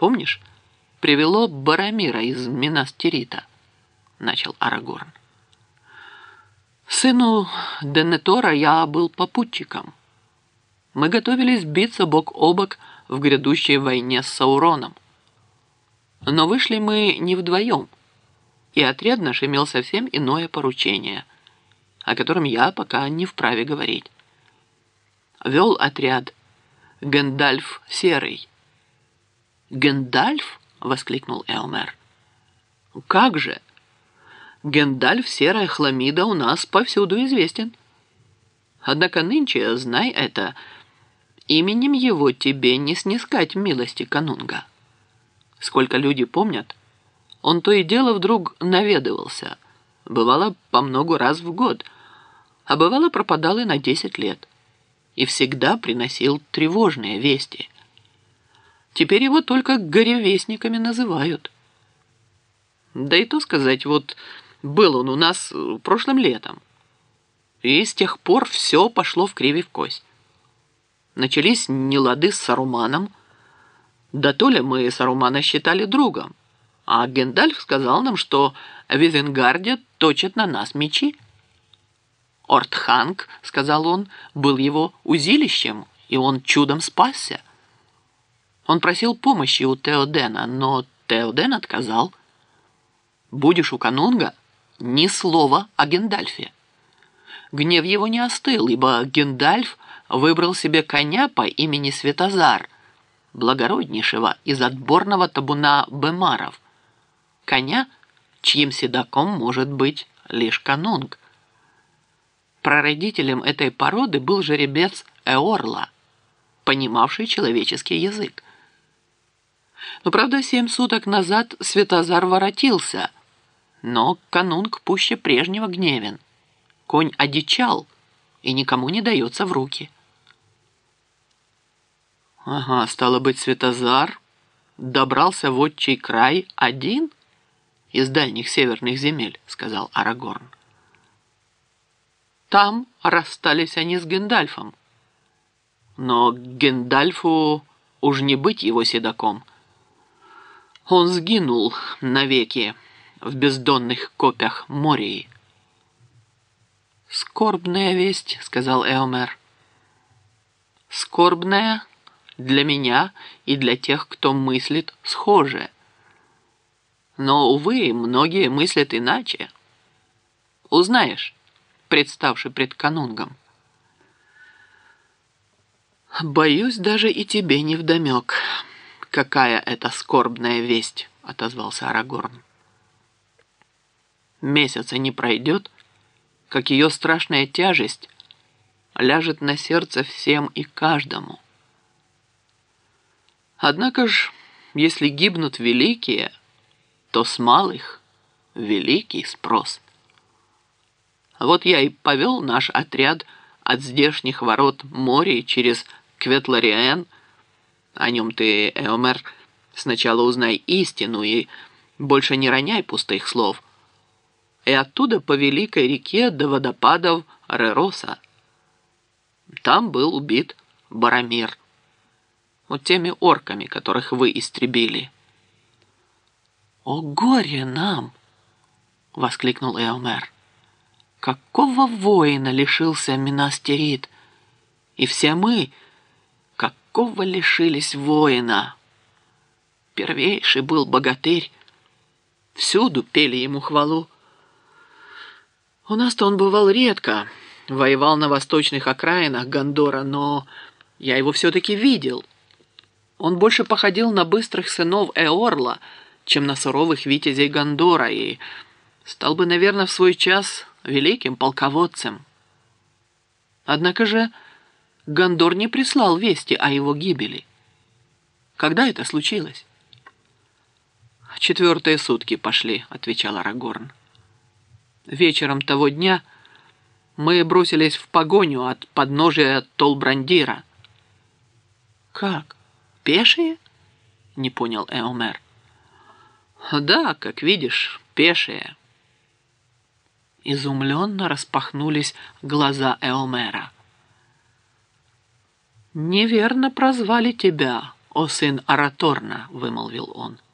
помнишь, привело Барамира из Минас-Тирита», — начал Арагорн. «Сыну Денетора я был попутчиком. Мы готовились биться бок о бок в грядущей войне с Сауроном. Но вышли мы не вдвоем, и отряд наш имел совсем иное поручение, о котором я пока не вправе говорить. Вел отряд Гэндальф Серый». «Гэндальф?» — воскликнул Эомер. «Как же! Гэндальф Серая Хламида у нас повсюду известен. Однако нынче, знай это, именем его тебе не снискать милости канунга. Сколько люди помнят, он то и дело вдруг наведывался, бывало по много раз в год, а бывало пропадал и на 10 лет, и всегда приносил тревожные вести. Теперь его только горевестниками называют. Да и то сказать, вот был он у нас прошлым летом, и с тех пор все пошло в кривь и в кость. Начались нелады с Саруманом, да то ли мы Сарумана считали другом, а Гэндальф сказал нам, что в Изенгарде точат на нас мечи. Ортханг, сказал он, был его узилищем, и он чудом спасся. Он просил помощи у Теодена, но Теоден отказал. Будешь у канунга, ни слова о Гэндальфе. Гнев его не остыл, ибо Гэндальф выбрал себе коня по имени Светозар, благороднейшего из отборного табуна бемаров, коня, чьим седаком может быть лишь канунг. Прародителем этой породы был жеребец Эорла, понимавший человеческий язык. Но, правда, 7 суток назад Светозар воротился, но канунг пуще прежнего гневен. Конь одичал и никому не дается в руки. «Ага, стало быть, Светозар добрался в отчий край один из дальних северных земель», — сказал Арагорн. «Там расстались они с Гэндальфом. Но Гэндальфу уж не быть его седаком. Он сгинул навеки в бездонных копях Мории». «Скорбная весть», — сказал Эомер. «Скорбная для меня и для тех, кто мыслит схоже. Но, увы, многие мыслят иначе. Узнаешь, представши пред канунгом». «Боюсь, даже и тебе невдомек, какая это скорбная весть», — отозвался Арагорн. «Месяца не пройдет, как ее страшная тяжесть ляжет на сердце всем и каждому. Однако ж, если гибнут великие, то с малых великий спрос. Вот я и повел наш отряд от здешних ворот моря через Кветлариэн. О нем ты, Эомер, сначала узнай истину и больше не роняй пустых слов. И оттуда по великой реке до водопадов Рероса. Там был убит Барамир. Вот теми орками, которых вы истребили». «О горе нам!» — воскликнул Эомер. «Какого воина лишился Минас-Тирит? И все мы, какого лишились воина? Первейший был богатырь. Всюду пели ему хвалу. У нас-то он бывал редко, воевал на восточных окраинах Гондора, но я его все-таки видел. Он больше походил на быстрых сынов Эорла, чем на суровых витязей Гондора, и стал бы, наверное, в свой час великим полководцем. Однако же Гондор не прислал вести о его гибели. Когда это случилось?» «4-е сутки пошли», — отвечал Арагорн. «Вечером того дня мы бросились в погоню от подножия Толбрандира». «Как? Пешие?» — не понял Эомер. «Да, как видишь, пешие». Изумленно распахнулись глаза Эомера. «Неверно прозвали тебя, «О сын Араторна», — вымолвил он.